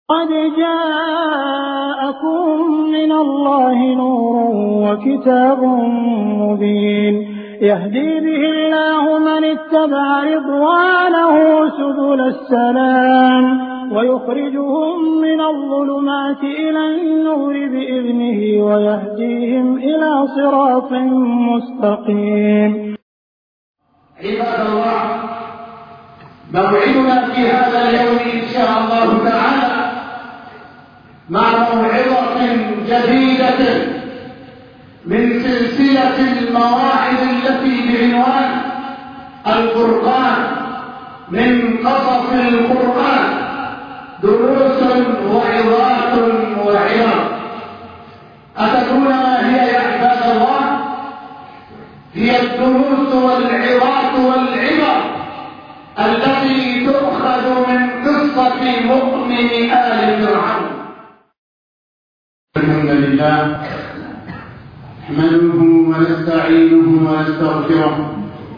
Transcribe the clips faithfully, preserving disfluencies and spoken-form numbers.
قد جاءكم من الله نور وكتاب مبين يهدي به الله من اتبع رضوانه سبل السلام ويخرجهم من الظلمات إلى النور بإذنه ويهديهم إلى صراط مستقيم. عباد الله، موعدنا في هذا اليوم إن شاء الله تعالى مع موعظة جديدة من سلسلة المواعظ التي بعنوان القرآن من قصص القرآن، دروس وعظات وعظات. أتدرون ما هي يا عباد الله؟ هي الدروس والعظات والعبر التي تؤخذ من قصة مؤمن آل فرعون. الحمد لله نحمده ونستعينه ونستغفره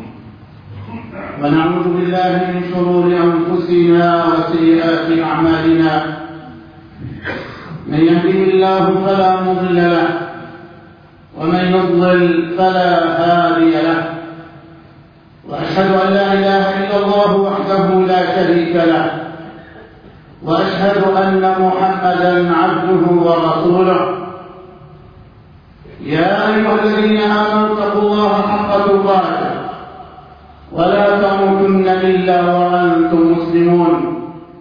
ونعوذ بالله من شرور أنفسنا وسيئات أعمالنا. من يهده الله فلا مضل له ومن يضلل فلا هادي له، وأشهد أن لا إله إلا الله وحده لا شريك له، وأشهد أن محمدا عبده ورسوله. يا أيها الذين آمنوا اتقوا الله حق تقاته ولا تموتن إلا وأنتم مسلمون.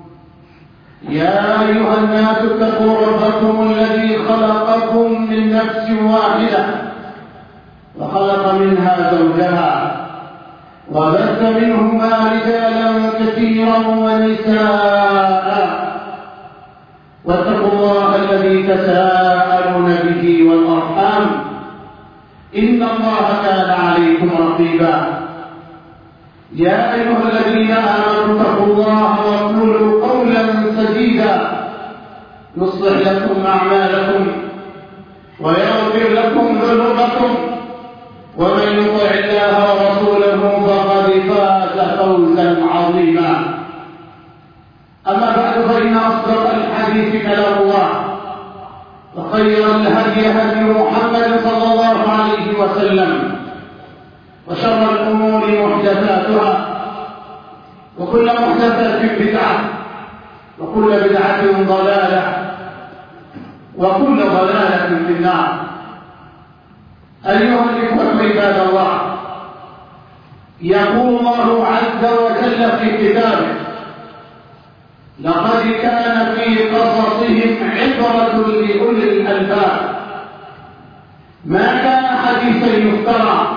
يا أيها الناس اتقوا ربكم الذي خلقكم من نفس واحدة وخلق منها زوجها وبث منهما رجالا كثيرا ونساء، واتقوا الله الذي تساءلون به والأرحام إن الله كان عليكم رقيبا. يا أيها الذين آمنوا اتقوا الله وقولوا قولا سديدا يصلح لكم أعمالكم ويغفر لكم ذنوبكم، ومن يطع الله ورسوله فقد فاز فوزا عظيما. أما بعد، فإن أصدق الحديث كلام الله، وخير الهدي هدي محمد صلى الله عليه وسلم، وشر الأمور محدثاتها، وكل محدثة بدعة، وكل بدعة ضلالة، وكل ضلالة في النار. أيها الإخوة عباد الله، يقول الله عز وجل في كتابه: لقد كان في قصصهم عبرة لأولي الألباب. ما كان حديثا يفترى،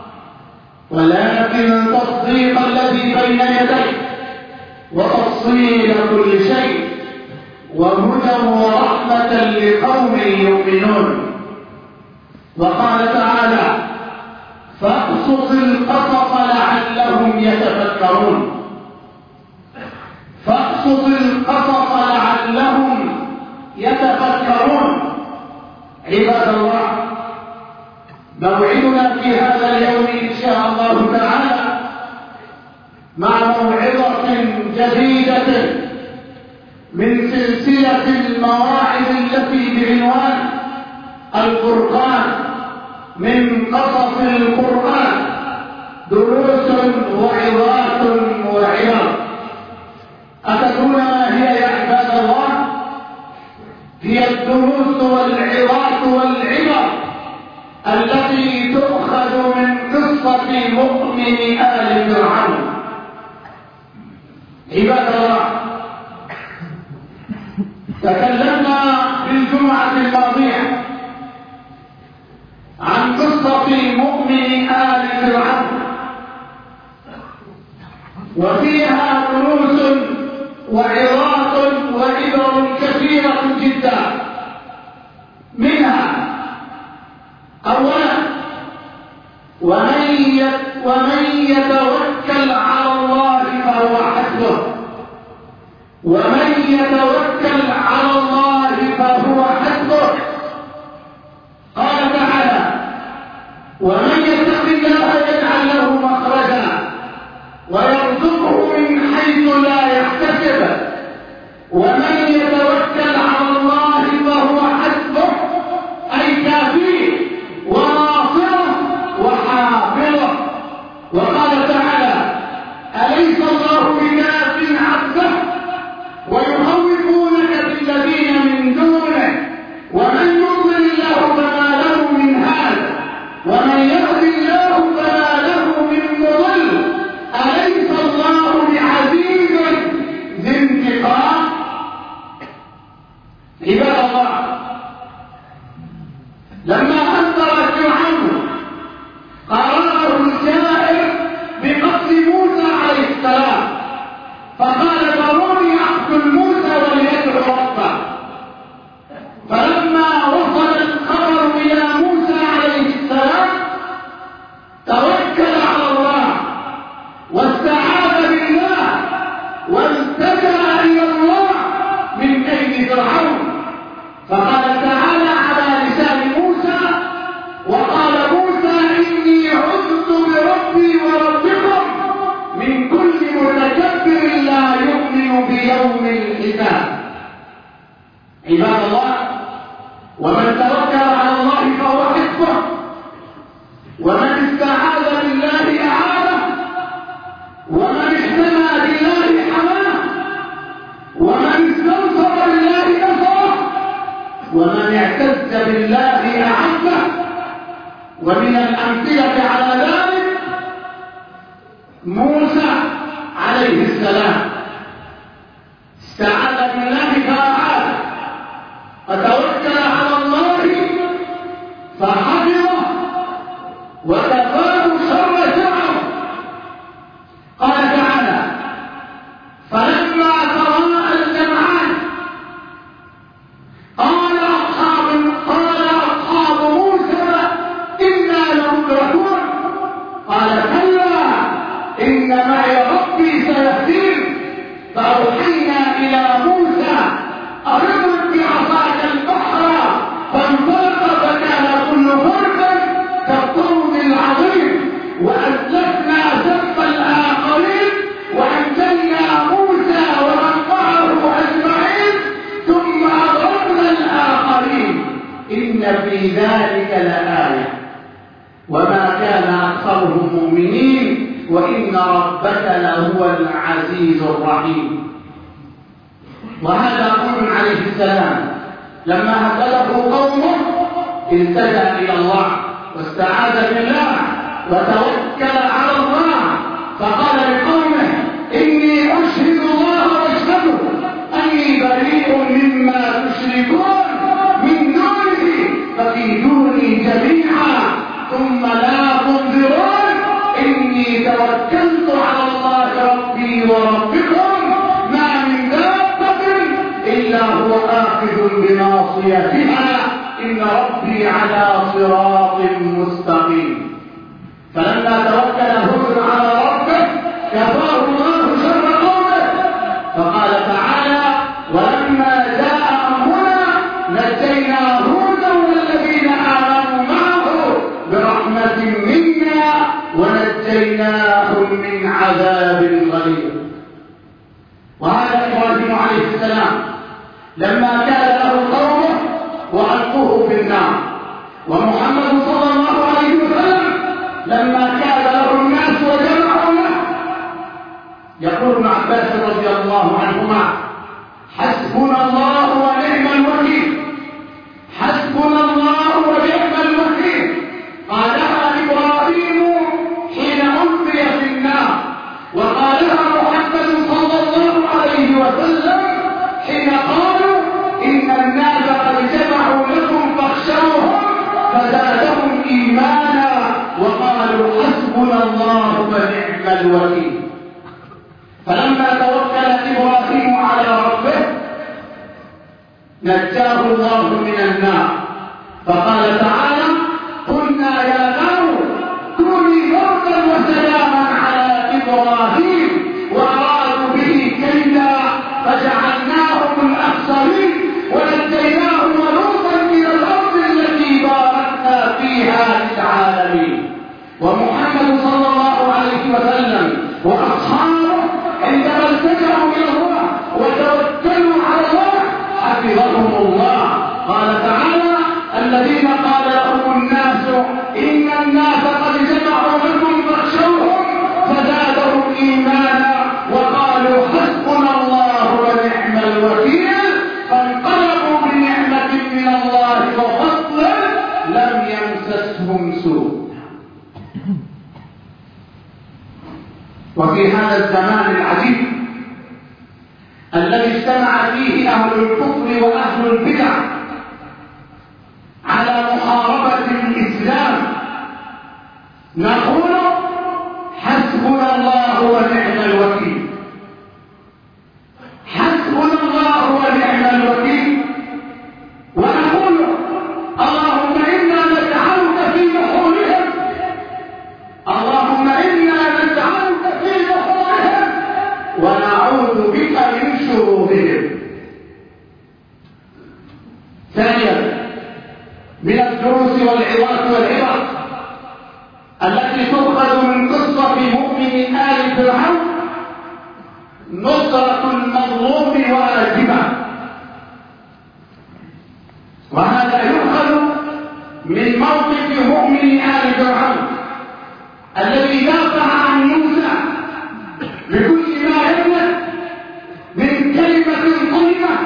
ولكن تصديق الذي بين يديه وتفصيل كل شيء وهدى ورحمة لقوم يؤمنون. وقال تعالى: فاقصص القصص لعلهم يتفكرون. فاقصص القصص لعلهم يتفكرون. عباد الله، موعدنا في هذا اليوم إن شاء الله تعالى مع موعظة جديدة من سلسلة المواعظ التي بعنوان القرآن من قصص القرآن، دروس وعظات وعظات. أتدرون ما هي يا عباد الله؟ هي الدروس والعظات والعبر التي تؤخذ من قصة مؤمن آل فرعون. عباد الله، تكلمنا في الجمعة الماضية عن قصة مؤمن آل فرعون، وفيها دروس وعظات وعبر كثيرة جدا. منها أولا: ومن ومن يتوكل على الله فهو حسبه. ومن يتوكل على الله فهو حسبه. قال تعالى: ومن يتق الله يجعل له مخرجا ويرزقه من حيث لا يحتسب ومن يتوكل في يوم الحساب. عباد الله، ومن توكل على الله فهو حسبه، ومن استعاذ بالله أعانه، ومن احتمى بالله حماه، ومن استنصر بالله نصره، ومن اعتز بالله أعزه. ومن الأمثلة على ذلك موسى عليه السلام استعاذ بالله فأعاذه، وتوكل على الله فحفظه وكفاه شر شره. قال تعالى: فلما تراءى الجمعان قال أصحاب قال أصحاب موسى إنا لمدركون، قال كلا إن معي ربي سيهدين. فأوحينا إلى موسى أضرب بعصاك البحر فانفلق فكان كل فرق كالطود العظيم، وأزلفنا زف الآخرين وأنجينا موسى ومن معه أجمعين ثم أغرقنا الآخرين إن في ذلك لآية وما كان أكثرهم مؤمنين وإن ربك لهو العزيز الرحيم. وهذا نوح عليه السلام لما هدده قومه التجأ إلى الله واستعاذ بالله وتوكل على الله، فقال لقومه: إني أشهد الله واشهدوا أني بريء مما تشركون من دونه فكيدوني جميعا ثم لا تنظرون إني توكلت على الله ربي وربكم ما من دابة إلا هو آخذ بناصيتها إن ربي على صراط مستقيم. فلما توكل هود على ربه كفاه الله شر قومه، فقال تعالى: ولما جاء أمرنا نجينا هودا والذين آمنوا معه برحمة منا ونجيناهم من عذاب غليظ. وهذا إبراهيم عليه السلام لما كان له قومه وألقوه في النار، ومحمد صلى الله عليه وسلم لما كان له الناس وجمعوا له. يقول ابن عباس رضي الله عنهما: حسبنا الله ونعم الوكيل، حسبنا الله ونعم الوكيل. قالها إبراهيم حين ألقي في النار، وقالها محمد صلى الله عليه وسلم حين قالوا: إن الناس قد جمعوا لكم فاخشوهم فزادهم إيمانا وقالوا حسبنا الله ونعم الوكيل. فلما توكل إبراهيم على ربه نجاه الله من النار، فقال تعالى: قلنا يا نار كوني بردا وسلاما على إبراهيم وأرادوا به كيدا فجعلناهم الأخسرين ونجيناه ولوطا من الأرض التي باركنا فيها للعالمين. ومحمد صلى الله عليه وسلم وأصحابه عندما التجأوا إلى الله وتوكلوا على الله حفظهم الله. قال تعالى: الذين قال لهم الناس إن الناس قد جمعوا لكم فاخشوهم فزادهم إيمانا وقالوا حسبنا الله ونعم الوكيل. فانقلبوا بنعمة من الله وفضل لم يمسسهم سوء. وفي هذا الزمان العجيب الذي اجتمع فيه أهل الكفر وأهل البدع على محاربة الإسلام نقول: حسبنا الله ونعم الوكيل، حسبنا الله ونعم الوكيل. ونقول: اللهم إنا نجعلك في نحورهم، اللهم إنا نجعلك في نحورهم ونعوذ بك من شرورهم. ثانيا، من الدروس والعظات والعبر التي تؤخذ من قصة مؤمن آل فرعون نصرة المظلوم عظيمة.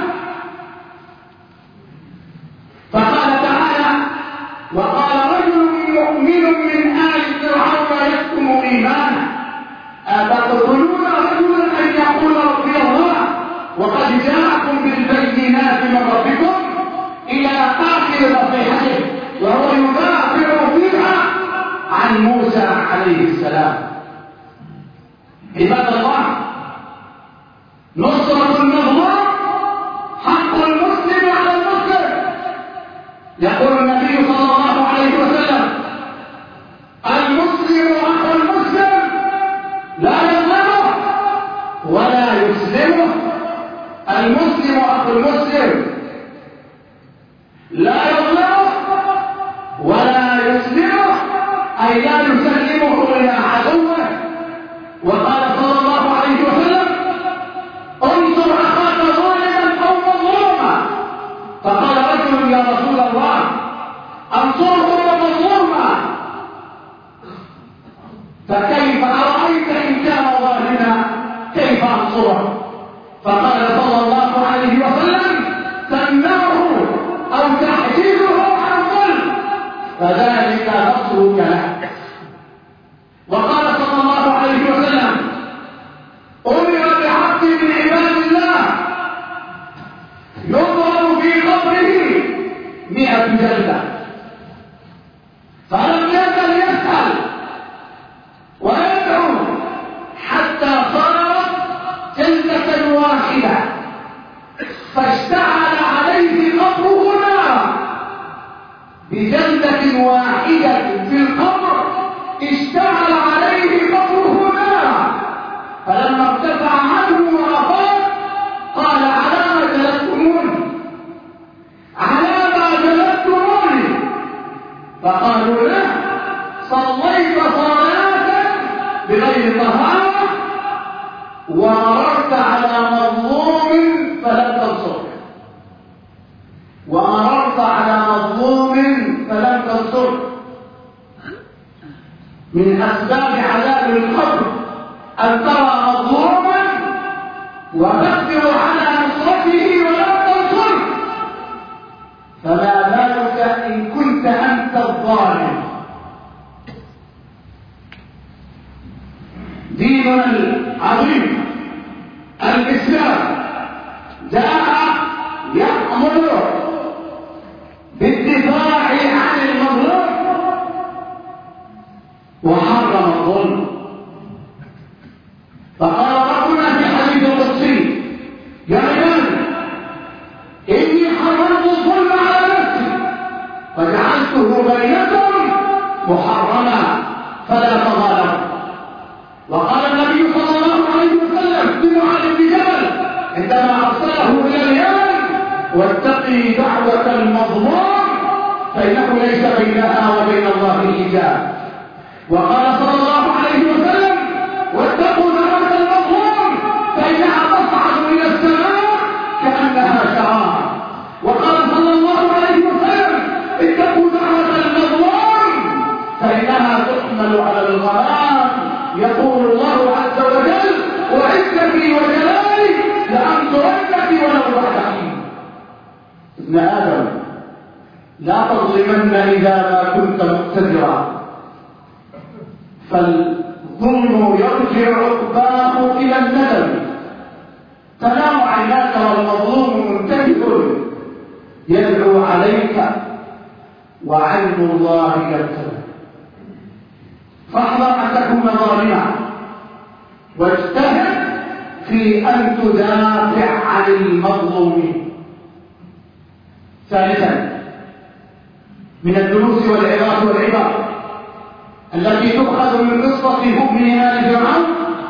فقال تعالى: وقال رجل مؤمن من آل فرعون يكتم إيمانه أتقتلون رجلا أن يقول ربي الله وقد جاءكم بالبينات من ربكم إلى آخر نصيحته، وهو يدافع فيها عن موسى عليه السلام. عباد الله، نصرة المظلوم حق المسلم على المسلم. يقول النبي صلى الله عليه وسلم: المسلم أخو المسلم لا يظلمه ولا يسلمه. المسلم أخو المسلم لا يظلمه ولا يسلمه، أي لا يسلمه إلى عدوه. وقال صلى الله عليه وسلم: انصر أخاك ظالما أو مظلوما. فقال رجل: يا رسول الله انصره مظلوما، فكيف أرأيت إن كان ظالما كيف أنصره؟ فقال صلى الله عليه وسلم: تمنعه أو تحجزه عن ظلم فذلك نصرك له. وقال صلى الله عليه وسلم: أمر بعبد من عباد الله يضرب في قبره مئة جلدة، فلم يزل يسأل ويدعو حتى صارت جلدة واحدة، فاشتعل عليه قبره نارا. بجلدة واحدة في القبر اشتعل عليه قبره نارا، فلما ارتفع عنه وافاق قال: على ما جلدتموني؟ على ما جلدتموني؟ فقالوا له: صليت صلاة بغير طهارة ومررت على مظلوم فلم تنصره، ومررت على مظلوم فلم تنصره. من أسباب عذاب القبر أن ترى مظلوما وتقدر على نصرته ولم تنصره، فما بالك إن كنت أنت الظالم. ديننا العظيم الإسلام جاء يأمر بالدفاع عن المظلوم وحرم الظلم. فقال ربنا في حديث القدسي: يا عبادي إني حرمت الظلم على نفسي فجعلته بينكم محرما فلا تظالموا. وقال النبي صلى الله عليه وسلم لمعاذ بن جبل عندما أرسله إلى اليمن: واتقي دعوة المظلوم فإنه ليس بينها وبين الله حجاب. وقال صلى الله عليه وسلم: واتقوا دعوة المظلوم فإنها تصعد إلى السماء كأنها شرار. وقال صلى الله عليه وسلم: اتقوا دعوة المظلوم فإنها تحمل على الغمام. يقول الله عز وجل: وعزتي وجلالي لأنصرنك ولو بعد حين. ابن آدم لا تظلمن إذا ما كنت مقتدرا، فالظلم يرجع عقباه إلى الندم. تنام عيناك والمظلوم منتبه يدعو عليك وعين الله يبتلى. فاحذر أن تكون ظالما واجتهد في أن تدافع عن المظلومين. ثالثا، من الدروس والعظات والعبر التي تؤخذ من قصة مؤمن آل فرعون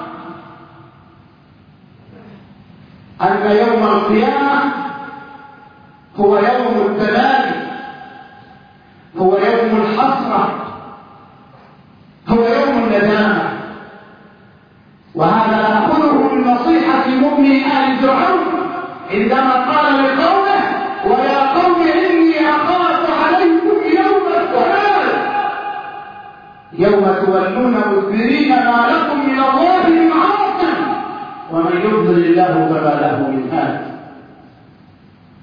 أن يوم القيامة هو يوم التلاقي، هو يوم الحسرة، هو يوم الندامة. وهذا نأخذه من نصيحة مؤمن آل فرعون عندما قال لقومه: ويا قوم إني أخاف عليكم يوم التناد يوم تولون مدبرين ما لكم من الله من عاصم ومن يضلل الله فما له من هاد.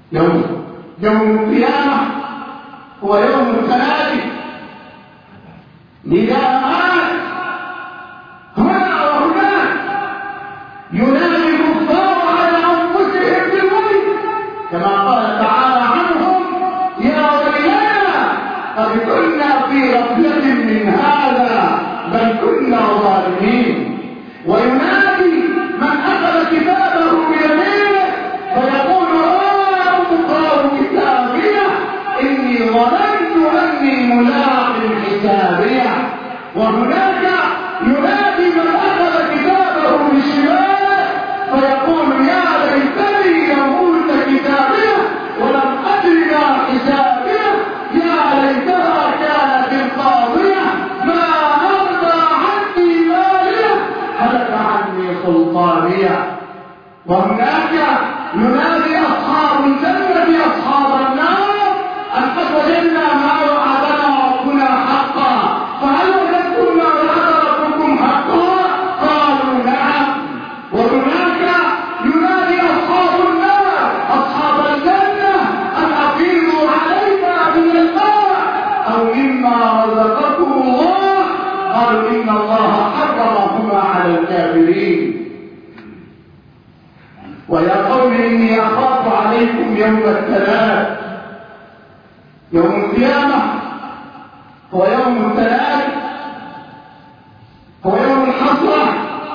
يوم يوم القيامة هو يوم التنادي، نداءات هنا وهناك، ينادي الكفار على أنفسهم بالويل كما قال تعالى عنهم: يا ويلنا قد كنا في غفلة من هذا بل كنا ظالمين. وينادي من أخذ كتابه بيمينه فيقول: آه اقرأوا كتابيه إني ظننت أني ملاق حسابيه. وهناك ينادي من أخذ كتابه بشماله فيقول: يا ليتني لم أوت كتابيه ولم أدر ما حسابيه يا ليتها كانت القاضية ما أغنى عني ماليه هلك عني سلطانيه. وهناك ينادي أصحاب الجنة أصحاب النار: أن قد وجدنا ما وعدنا ربنا حقا فهل وجدتم ما وعد ربكم حقا؟ قالوا نعم. وهناك ينادي أصحاب النار أصحاب الجنة: أن أفيضوا علينا من الماء أو مما رزقكم الله. قالوا إن الله حرمهما على الكافرين. ويا قوم إني أخاف عليكم يوم التناد. يوم القيامة هو يوم التناد، هو يوم الحسرة،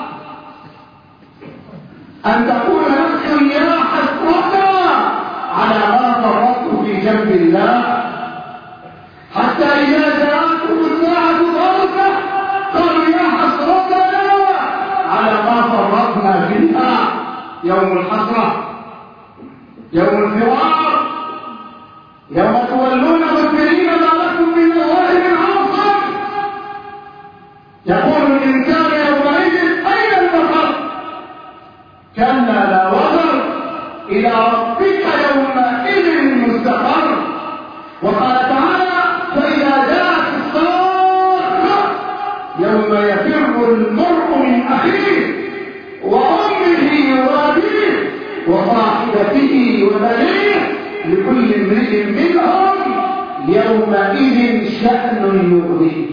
أن تقول نفس: يا حسرتنا على ما فرطت في جنب الله. حتى إذا جاءتهم الساعة بغتة قالوا: يا حسرتنا على ما فرطنا فيها. يوم الحسرة، يوم الفرار، يوم تولون مدبرين ما لكم من الله من عاصم. يقول الإنسان يومئذ: أين المفر؟ كلا لا وزر، إلى ربك يومئذ المستقر. وقال تعالى: فإذا جاءت الصاخة يوم يفر المرء من أخيه وأمه وأبيه وصاحبته وبنيه لكل امرئ منهم يومئذ شأن يغنيه.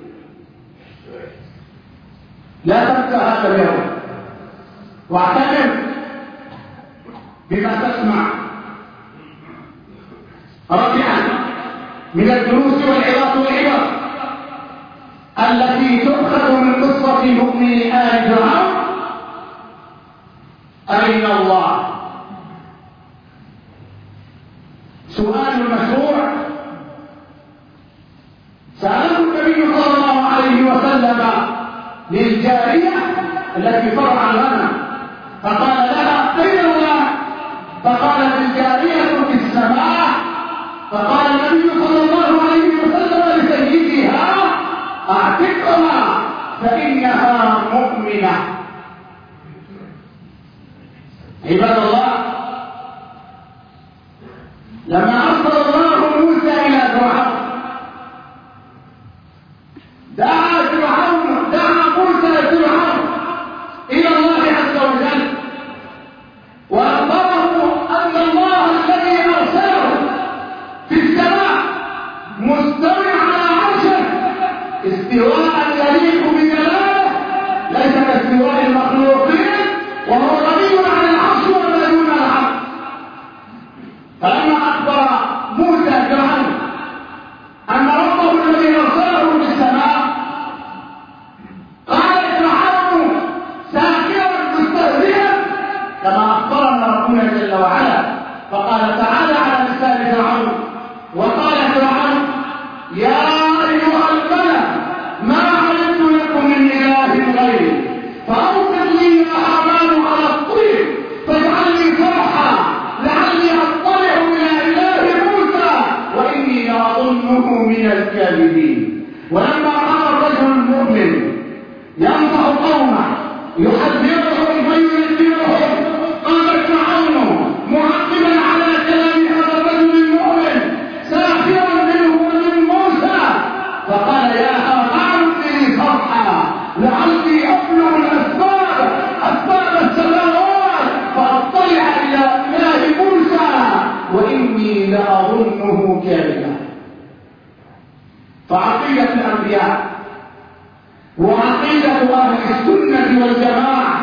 لا تنسى هذا اليوم واعتبر بما تسمع رابعا من الدروس والعظات والعبر التي تؤخذ من قصة مؤمن آل فرعون: أين الله؟ سؤال مشروع سأله النبي صلى الله عليه وسلم للجارية التي ترعى الغنم فقال لها: أين الله؟ فقالت الجارية: في السماء. فقال النبي صلى الله عليه وسلم لسيدها: أعتقها فإنها مؤمنة. عباد الله، لما أرسل الله موسى إلى فرعون دعا فرعون دعا موسى فرعون إلى الله عز وجل وأخبره أن الله الذي أرسله في السماء مستوى على عرشه استواء يليق بجلاله ليس كاستواء المخلوقين، وهو غني عن العرش وما دون العرش. فلما أخبر موسى فرعون أن ربه الذي أرسله في السماء قال فرعون ساخرا مستهزئا كما أخبرنا ربنا جل وعلا. فقال تعالى على لسان فرعون: وقال فرعون يا أيها الملأ ما علمت لكم من إله غيري فأوقد لي يا هامان على الطين فاجعلني صرحا لعلي أطلع إلى إله موسى وإني لأظنه من الكاذبين. ولما قام الرجل المؤمن ينصح قومه يحذرهم وينذرهم قال فرعون معقبا على كلام هذا عقيدة الأنبياء وعقيدة أهل السنة والجماعة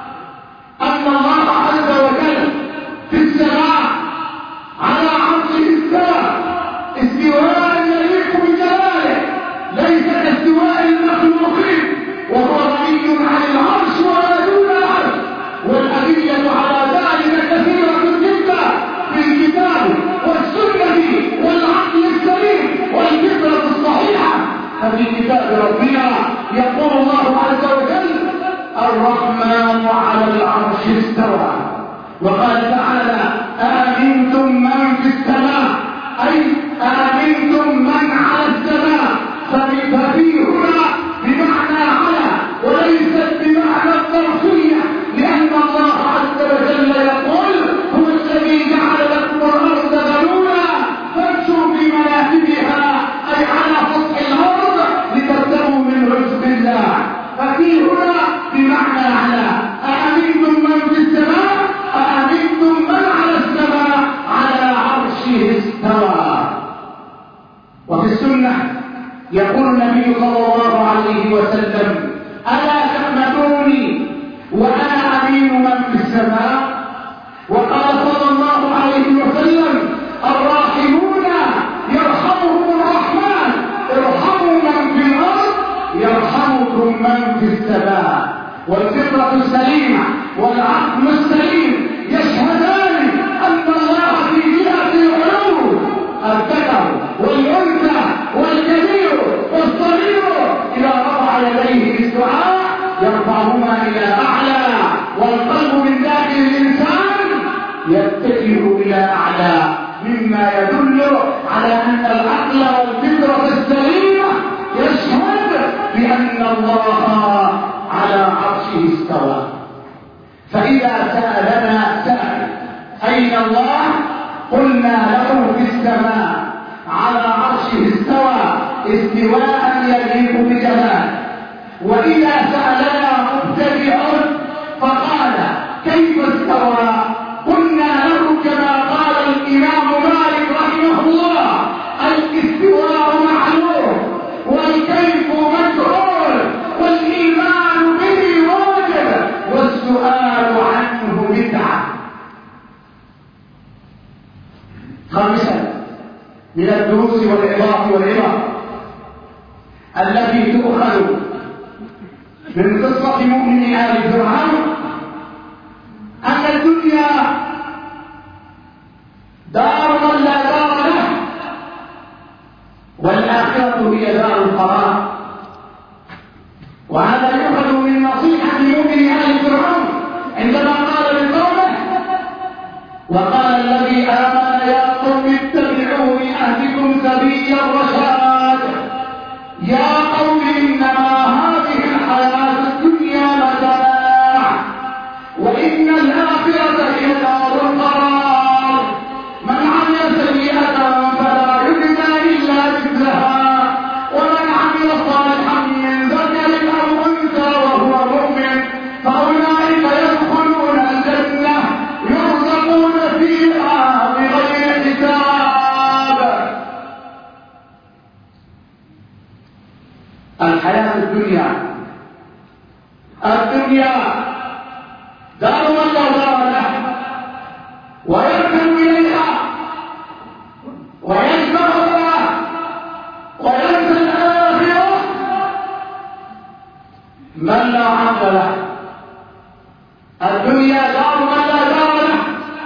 أن الله عز وجل في السماء على عرشه استوى استواء يليق بجلاله ليس كاستواء المخلوقين وهو غني عن العرش ولا دون العرش، والأدلة على ذلك كثيرة جدا في الكتاب والسنة والعقل السليم والفطرة الصحيحة. ففي كتاب ربنا يقول الله عز وجل الرحمن على العرش استوى، وقال تعالى آمنتم من في السماء أي آمنتم من على السماء، ففي هنا بمعنى على وليست بمعنى الظرفية، لأن الله عز وجل يقول هو الذي جعل لكم الأرض ذلولا فامشوا في مناكبها أي على سطح الأرض لتبتغوا من رزق الله. ففي هنا بمعنى على أأمنتم من في السماء أأمنتم من على السماء على عرشه استوى. وفي السنة يقول النبي صلى الله عليه وسلم ألا تحمدوني وأنا أمين من في السماء. وقال صلى الله عليه وسلم الراحمون يرحمهم الرحمن ارحموا من في الأرض يرحمكم من في السماء. والفطرة السليمة والعقل السليم يشهدان أن الله في جهة العلو الذكر والأنثى والكبير والصغير إذا رفع يديه بالدعاء يرفعهما إلى أعلى، والقلب من داخل الإنسان يتجه إلى أعلى، مما يدل على أن العقل والفطرة السليمة يشهد بأن الله على عرشه استوى. فإذا سألنا سائل أين الله قلنا له في السماء على عرشه استوى استواء يليق بجلاله. وإذا سألنا مبتدئ فقال كيف استوى قلنا له كما قال الإمام مالك رحمه الله الاستواء معلوم والكيف مجهول والإيمان به واجب والسؤال عنه بدعة. خامسا من الدروس والعظات والعبر التي تؤخذ من قصة مؤمن آل فرعون أن الدنيا دار من لا دار له والآخرة هي دار القرار. وهذا يؤخذ من نصيحة مؤمن آل فرعون عندما قال لقومه وقال الذي آمن يا قوم اتبعوني أهدكم سبيل الرشاد يا قوم إنما هذه الحياة الدنيا متاع وإن الآخرة هي دار القرار. من عمل سيئة فلا يجزى إلا مثلها ومن عمل صالحا من ذكر أو أنثى وهو مؤمن فأولئك يدخلون الجنة يرزقون فيها بغير حساب. الحياة الدنيا الدنيا دار من لا دار له ويركن إليها ويشبهها وينسى الآخرة من لا عقل له. الدنيا دار من لا دار له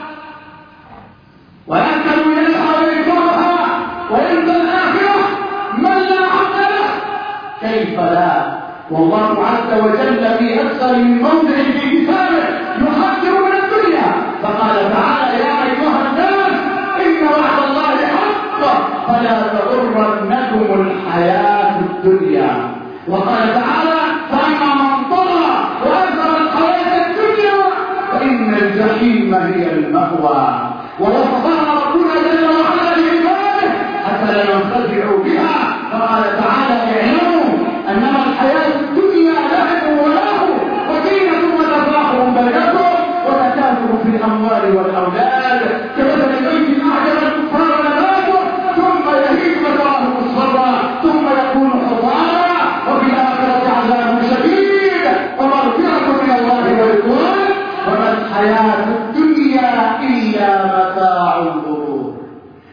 ويركن إليها ويكرهها وينسى الآخرة من لا عقل له. كيف لا؟ والله عز وجل في أكثر من موضع في كتابه يحذر من الدنيا فقال تعالى يا أيها الناس إن وعد الله حق فلا تغرنكم الحياة الدنيا. وقال تعالى فأما من طغى وأثر الحياة الدنيا فإن الجحيم هي المأوى. ووصفها ربنا جل وعلا لعباده حتى لا ينخدعوا بها فقال تعالى اعلموا أنما الحياة الدنيا لعب ولهو وزينة وتفاخر بينكم وتكاثر في الأموال والأولاد كمثل بيت أعجب الكفار نباته ثم يهيج فتراه مصفرا ثم يكون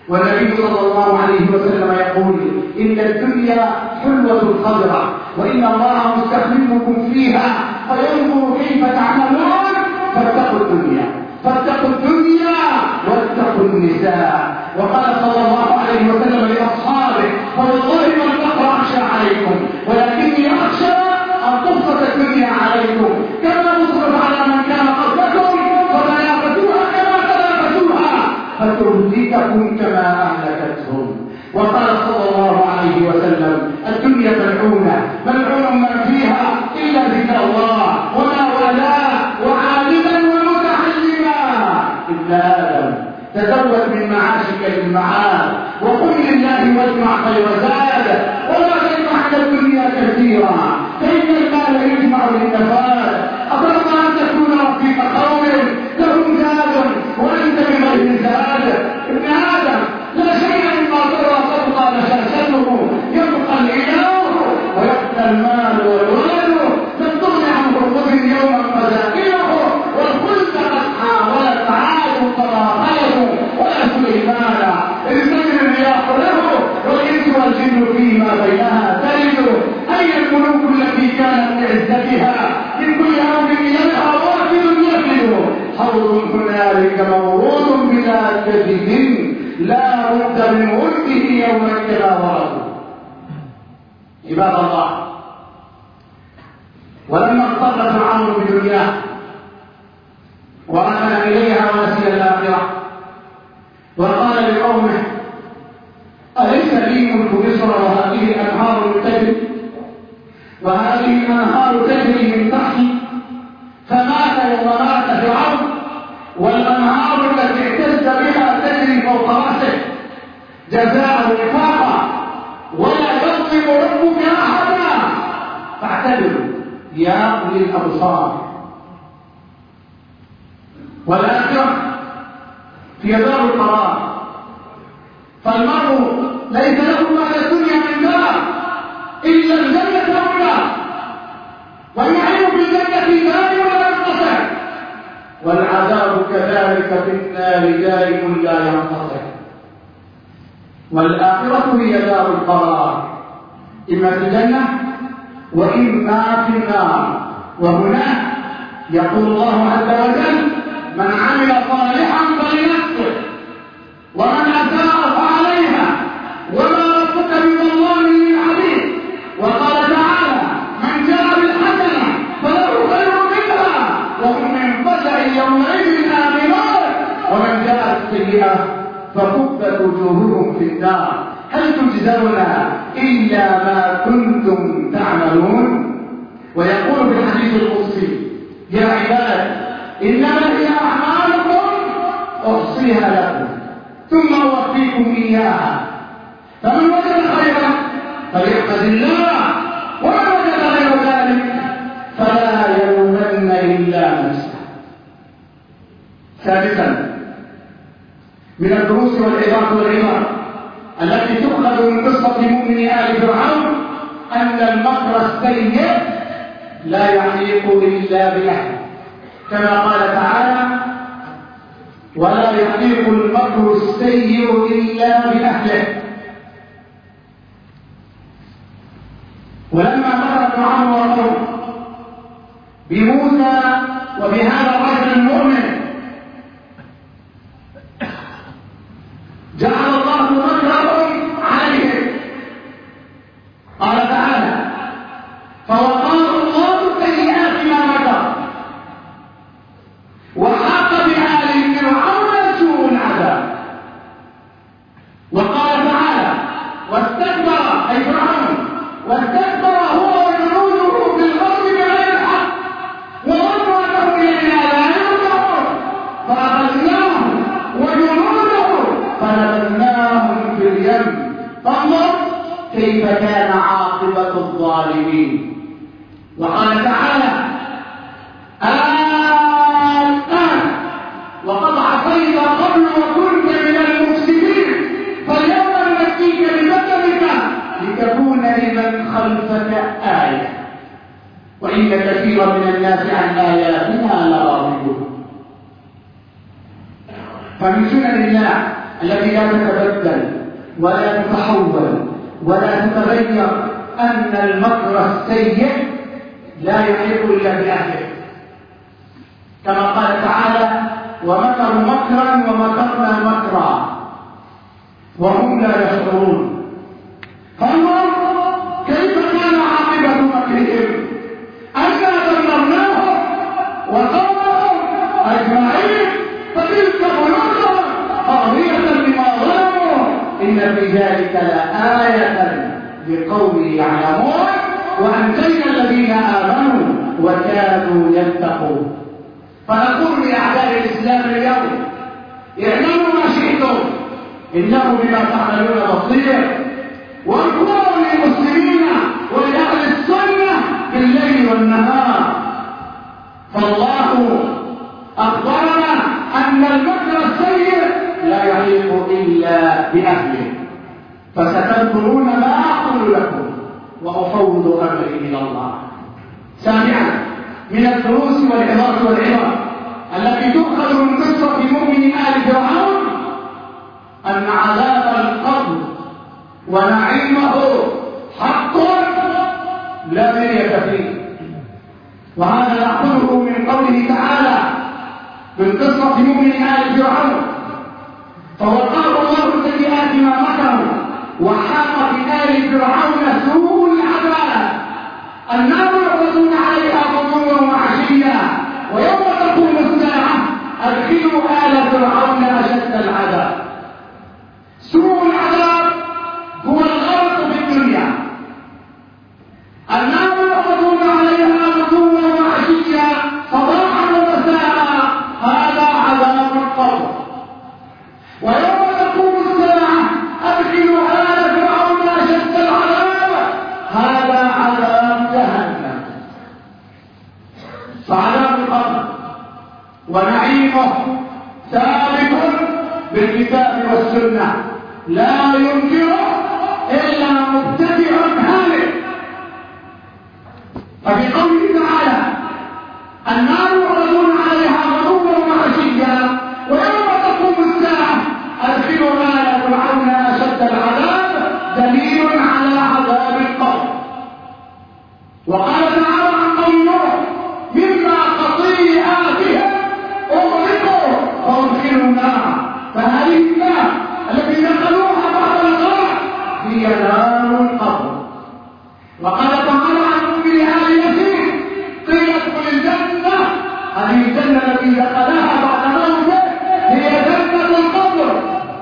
والنبي صلى الله عليه وسلم يقول إن الدنيا حلوة خضرة وإن الله مستخلفكم فيها فينظر كيف تعملون فاتقوا الدنيا فاتقوا الدنيا واتقوا النساء. وقال صلى الله عليه وسلم لأصحابه فوالله ما الفقر أخشى عليكم ولكني أخشى أن تبسط الدنيا عليكم كما تصرف على من كان قبلكم فتنافسوها كما تنافسوها فتهلككم كما أهلكتهم. وقال صلى الله عليه وسلم الدنيا ملعونة ملعون من فيها إلا ذكر الله وما والاه وعالما ومتعلما. ابن آدم تزود من معاشك للمعاد وقل لله واجمع خير زاد ولا تجمعك الدنيا كثيرا فإن المال يجمع للنفاد. أفرض أن تكون رفيق قوم لهم زاد وأنت بغير زاد. ابن آدم لا شيء مما ترى تبقى نشاشته يبقى الإله ويبقى المال والولد لم تغن عنه الرجل يوما مزاكله والخلد قد حاولت عاد فراغله ولا سليمان الزمن يأخذه والإنس والجن فيما بينها تلد. أي الملوك التي كانت بعزتها من كل يوم إليها واحد يفلد. حوض هنالك مورود بلا كذب لا رد من ملكه يوم كما ورد. عباد الله ولما اضطر فرعون بدنياه وركن إليها ونسي الآخرة وقال لقومه أليس لي ملك مصر وهذه الأنهار تجري وهذه الأنهار تجري من تحتي فمات يوم مات فرعون والأنهار التي اعتز بها تجري فوق رأسه جزاء وفاقا ولا يظلم ربك أحدا فاعتبروا يا أولي الأبصار. والآخرة في دار القرار فالمرء ليس له بعد الدنيا من دار إلا الجنة والنار والنعيم في الجنة دائم ولا ينقطع والعذاب كذلك في النار دائم لا ينقطع. والآخرة هي دار القرار إما في الجنة وإما في النار. وهنا يقول الله عز وجل من عمل صالحا فلنفسه ومن أساء فعليها وما ربك بظلام للعبيد. وقال تعالى من جاء بالحسنة فله خير منها وهم من فزع يومئذ آمنون ومن جاء بالسيئة فكبت وجوههم في النار هل تجزون إلا ما كنتم تعملون. ويقول في الحديث القدسي يا عباد إنما هي أعمالكم أحصيها لكم ثم أوفيكم إياها فمن وجد خيرا فليحمد الله ومن وجد غير ذلك فلا يلومن إلا نفسه. ثالثا من الدروس والعظات والعبر التي تؤخذ من قصة مؤمن آل فرعون أن المكر السيء لا يحيق إلا بأهله كما قال تعالى ولا يحيق المكر السيء إلا بأهله. ولما مكر فرعون وقومه بموسى وبهذا الرجل المؤمن جعل الله مكرهم عليهم. قال تعالى فوقاه الله سيئات ما مكر وحاق بآل فرعون سوء العذاب. وقال تعالى واستكبر أي فرعون واستكبر هو وجنوده في الأرض بغير الحق وظنوا أنهم إلينا لا يرجعون فأخذناهم وجنوده فنبذناهم في اليم فانظر كيف كان عاقبة الظالمين. وقال تعالى الآن وقد عصيت قبل وكنت من المفسدين فاليوم ننجيك ببدنك لتكون لمن خلفك آية وإن كثيرا من الناس عن آياتنا لغافلون. فمن سنن الله التي لا تتبدل ولا تتحول ولا تتغير أن المكر السيء لا يحيق إلا بأهله، كما قال تعالى: ومكروا مكرا ومكرنا مكرا وهم لا يشعرون. فانظر كيف كان عاقبة مكرهم، أنا دمرناهم وقومهم أجمعين فتلك بيوتهم خاوية بما ظلموا إن في ذلك لآية لقوم يعلمون وأنجينا الذين آمنوا وكانوا يتقون. فنقول لأعداء الإسلام اليوم: اعلموا ما شئتم إنه بما تعملون بصير، واذكروا للمسلمين ولأهل السنة بالليل والنهار. فالله أخبرنا أن المكر السيء لا يحيق إلا بأهله. فستذكرون ما أقول لكم وأفوض أمري إلى الله. سابعا من الدروس والعظات والعبر التي تؤخذ من قصة مؤمن آل فرعون أن عذاب القبر ونعيمه حق لا مرية فيه. وهذا نأخذه من قوله تعالى من قصة مؤمن آل فرعون: فوقاه الله سيئات ما مكروا وحاق بآل فرعون سوء العذاب النار يعرضون عليها غدوا وعشيا ويوم تقوم الساعة أدخلوا آل فرعون أشد العذاب. سوء العذاب هو الغرق في الدنيا، النار يعرضون عليها غدوا وعشيا صباحا ومساء، هذا عذاب القبر. ويوم تقوم الساعة أدخلوا آل فرعون أشد العذاب، هذا عذاب جهنم. فعذاب القبر ونعيمه ثابت بالكتاب والسنة لا ينكره إلا مبتدع هالك. ففي قوله تعالى: النار يعرضون عليها غدوا وعشيا ويوم تقوم الساعة أدخلوا آل فرعون أشد العذاب، دليل على عذاب القبر. وقال تعالى عن قوم نوح: مما خطيئاتهم أغرقوا فأدخلوا النار، فهذه النار التي دخلوها بعد الغرق هي نار القبر. وقال تعالى عن مؤمن آل ياسين: قيل ادخل الجنة، هذه الجنة التي دخلها بعد موته هي جنة القبر.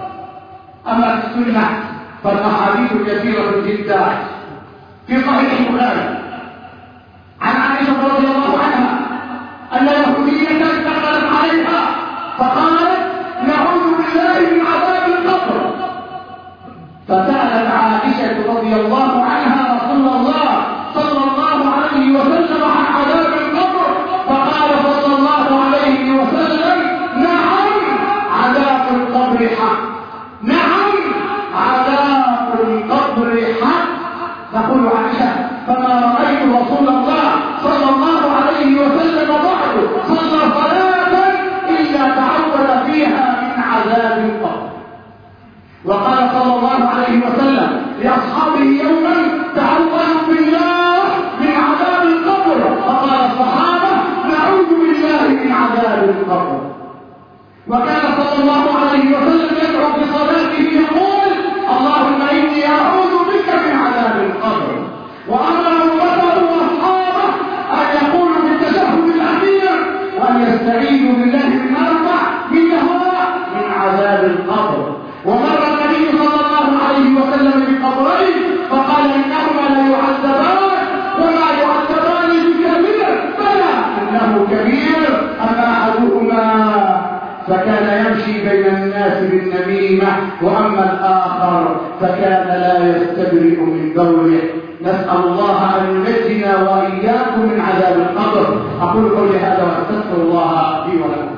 أما في السنة فالأحاديث كثيرة جدا في صحيح البخاري عن عائشة رضي الله عنها أن يهودية دخلت عليها فقالت: نعوذ بالله من عذاب القبر. فسألت عائشة رضي الله عنها رسول الله صلى الله عليه وسلم عن عذاب القبر، فقال صلى الله عليه وسلم: نعم عذاب القبر حق، نعم عذاب القبر حق. تقول عائشة: فما رأيت رسول الله صلى الله عليه وسلم بعد صلى صلاة إلا تعود فيها من عذاب القبر. وقال صلى الله عليه وسلم لأصحابه يوما: تعوذوا بالله من عذاب القبر. فقال الصحابة: نعوذ بالله من عذاب القبر. وكان صلى الله عليه وسلم يدعو في صلاته يقول: اللهم إني أعوذ بك من عذاب القبر. وأمر أمته وأصحابه أن يقولوا بالتشهد الأخير وأن يستعيذوا بالله من أربع منها من عذاب القبر. ومر النبي صلى الله عليه وسلم بقبرين فقال: إنهما لا يعذبان وما يعذبان بكبير، بلى إنه كبير، أما أحدهما فكان يمشي بين الناس بالنميمة وأما الآخر فكان لا يستبرئ من بوله. نسأل الله أن ينجينا وإياكم من عذاب القبر. أقول قولي هذا وأستغفر الله لي ولكم.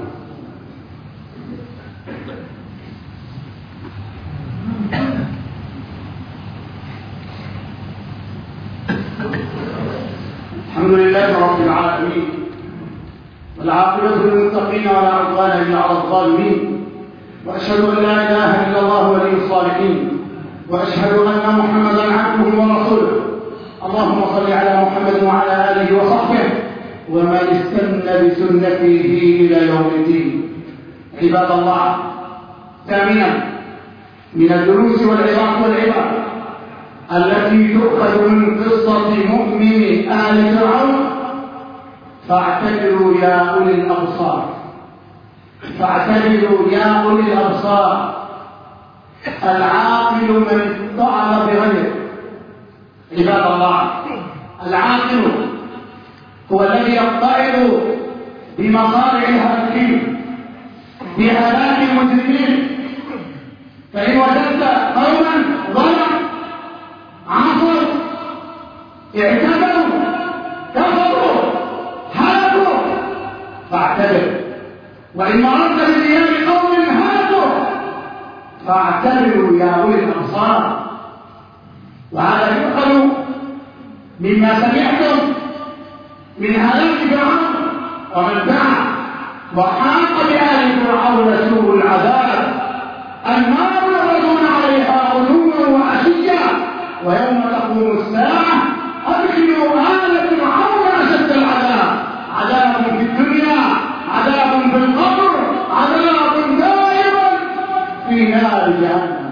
الحمد لله رب العالمين، والعاقبة للمتقين ولا عدوان إلا على الظالمين، وأشهد أن لا إله إلا الله ولي الصالحين، وأشهد أن محمدا عبده ورسوله. اللهم صل على محمد وعلى آله وصحبه ومن استنى بسنته إلى يوم الدين. عباد الله، ثامنا من الدروس والعظات والعبر التي تؤخذ من قصة مؤمن آل فرعون: فاعتبروا يا أولي الأبصار، فاعتبروا يا أولي الأبصار، العاقل من اتعظ بغيره. عباد الله، العاقل هو الذي يتعظ بمصارع الهالكين، بهلاك المجرمين. فإن وجدت قوما ظلموا، عصوا، اعتدوا، كفروا، هلكوا، فاعتبر. وإن مررت بديار قوم هلكوا فاعتبروا يا أولي الأبصار. وهذا يؤخذ مما سمعتم من هلاك فرعون ومن دعا وحاق بآل فرعون سوء العذاب، النار يعرضون عليها غدوا وعشيا ويوم تقوم الساعة أدخلوا آل فرعون أشد العذاب، عذاب في الدنيا، عذاب في القبر، عذاب دائم في نار جهنم.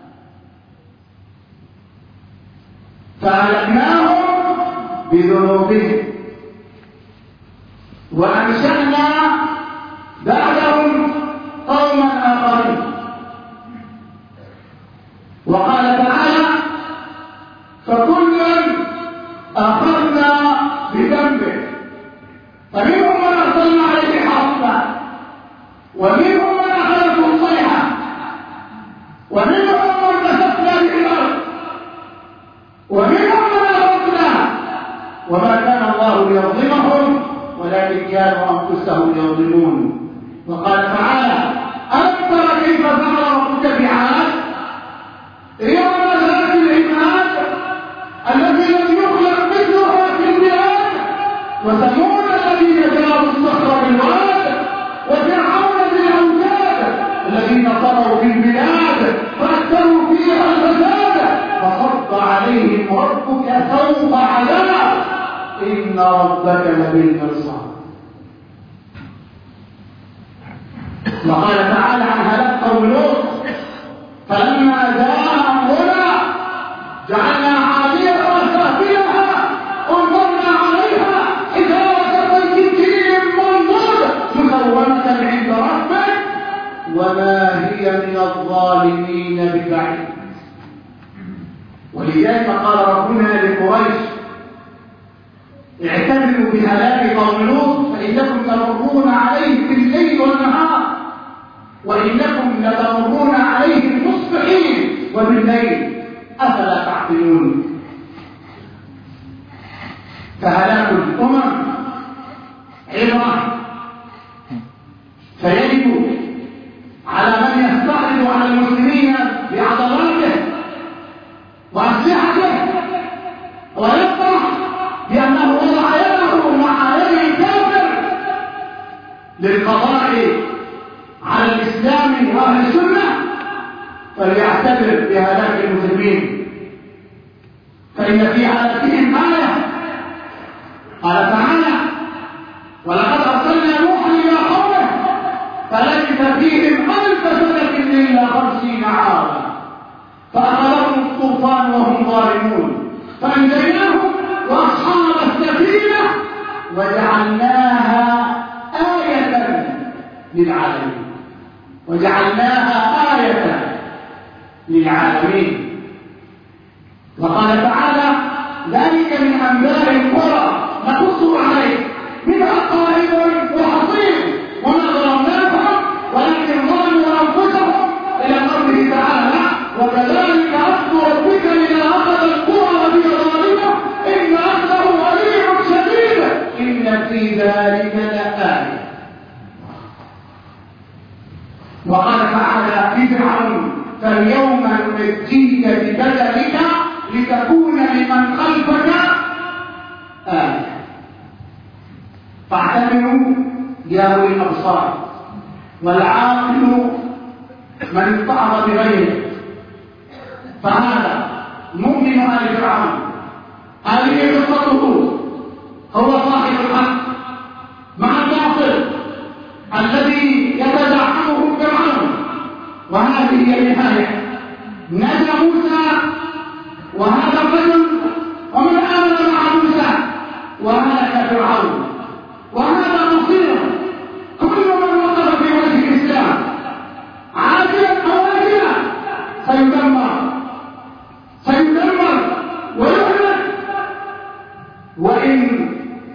فأهلكناهم بذنوبهم وأنشأنا بعدهم قوما آخرين. وقال تعالى: فكلا أخذنا بذنبه، فمنهم من أرسلنا عليه حاصبا، ومنهم من أخذته الصيحة، ومنهم من كسفنا به الأرض، ومنهم من أغرقنا، وما كان الله ليظلمهم ولكن كانوا أنفسهم يظلمون. وقال تعالى: ألم تر كيف فعل ربك بعاد إرم ذات العماد التي لم يخلق مثلها في البلاد، وثمود الذين جابوا الصخر بالواد، وفرعون ذي الأوتاد الذين طغوا في البلاد فأكثروا فيها الفساد، فصب عليهم ربك سوط عذاب إن ربك لبالمرصاد. وقال تعالى عن هلاك قوم لوط: فلما جاء أمرنا جعلنا عاليها سافلها انظرنا عليها حجارة من سجيل منضود مسومة عند ربك وما هي من الظالمين ببعيد. ولذلك قال ربنا لقريش: اعتبروا بهلاك قوم لوط فإنكم تمرون عليهم بالليل والنهار، وإنكم لتمرون عليهم مصبحين وبالليل، أفلا تعقلون. فهلاك الأمم عبرة، فيجب على من يستعرض على المسلمين بعضلاته وأسلحته ويفرح بأنه وضع يده مع يد الكافر للقضاء على الإسلام وأهل السنة، فليعتبر بهلاك المسلمين، فإن في هلاكهم آية. قال تعالى: ولقد أرسلنا نوحا إلى قومه فلبث فيهم ألف سنة إلا خمسين عاما فأخذهم الطوفان وهم ظالمون فأنجيناهم وأصحاب السفينة وجعلناها آية للعالمين وجعلناها آية للعالمين. وقال تعالى: ذلك من أنباء القرى نقصه عليك منها قائم وحصير وما ظلمناهم ولكن ظلموا أنفسهم، إلى قوله تعالى: وكذلك أخذ ربك إذا أخذ القرى وهي ظالمة إن أخذه أليم شديد إن في ذلك لآية. وقال تعالى في فرعون: فاليوم ننجيك ببدنك لتكون لمن خلفك آية. فاعتبروا يا أولي الأبصار، والعاقل من اتعظ بغيره. فهذا مؤمن آل فرعون هذه قصته، هو صاحب الحق مع الباطل الذي يتزعمه فرعون، وهذه هي النهاية. نجا موسى وهذا الرجل ومن آمن مع موسى وهلك فرعون، وهذا مصير كل من وقف في وجه الإسلام عاجلا أو آجلا سيدمر سيدمر ويهلك. وإن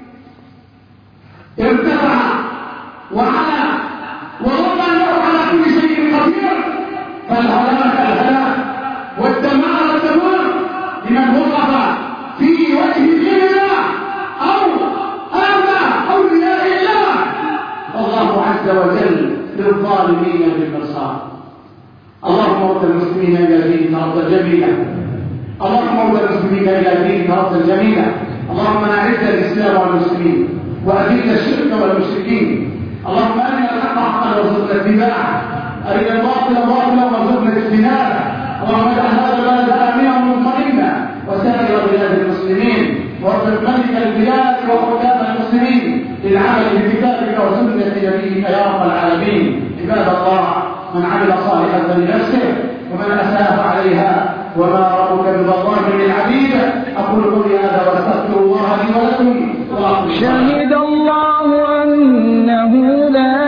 ارتفع وعلى وظن أنه على كل شيء قدير فالهلاك الهلاك والدمار الدمار لمن وقف في وجه دين الله أو آذى أولياء الله. الله عز وجل للظالمين بالمرصاد. اللهم ارد المسلمين إلى دينك ردا جميلا، اللهم ارد المسلمين إلى دينك ردا جميلا. اللهم أعز الإسلام والمسلمين وأذل الشرك والمشركين. اللهم أرنا الحق حقا وارزقنا اتباعه، أرنا الباطل باطلا وارزقنا اجتنابه. اللهم اجعل هذا البلد آمنا مطمئنا وسائر بلاد المسلمين، وارزق ملك البلاد وحكام المسلمين للعمل بكتابك وسنة نبيك يا رب العالمين. عباد الله، من عمل صالحا فلنفسه ومن أساء فعليها وما ربك بظلام للعبيد. أقول قولي هذا وأستغفر الله لي ولكم. شهد الله أنه لا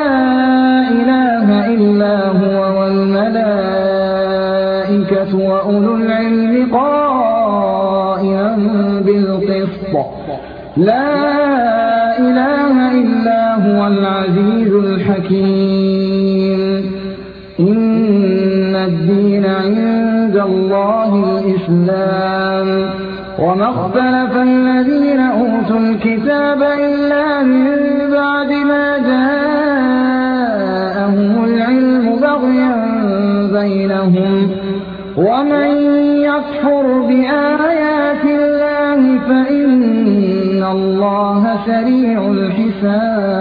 إله إلا هو والملائكة وأولو العلم قائما بالقسط. لا إله إلا هو العزيز الحكيم. إن الدين عند الله الإسلام، وما اختلف الذين أوتوا الكتاب إلا من بعد ما جاءهم العلم بغيا بينهم. ومن يكفر بآيات الله فإن الله سريع الحساب.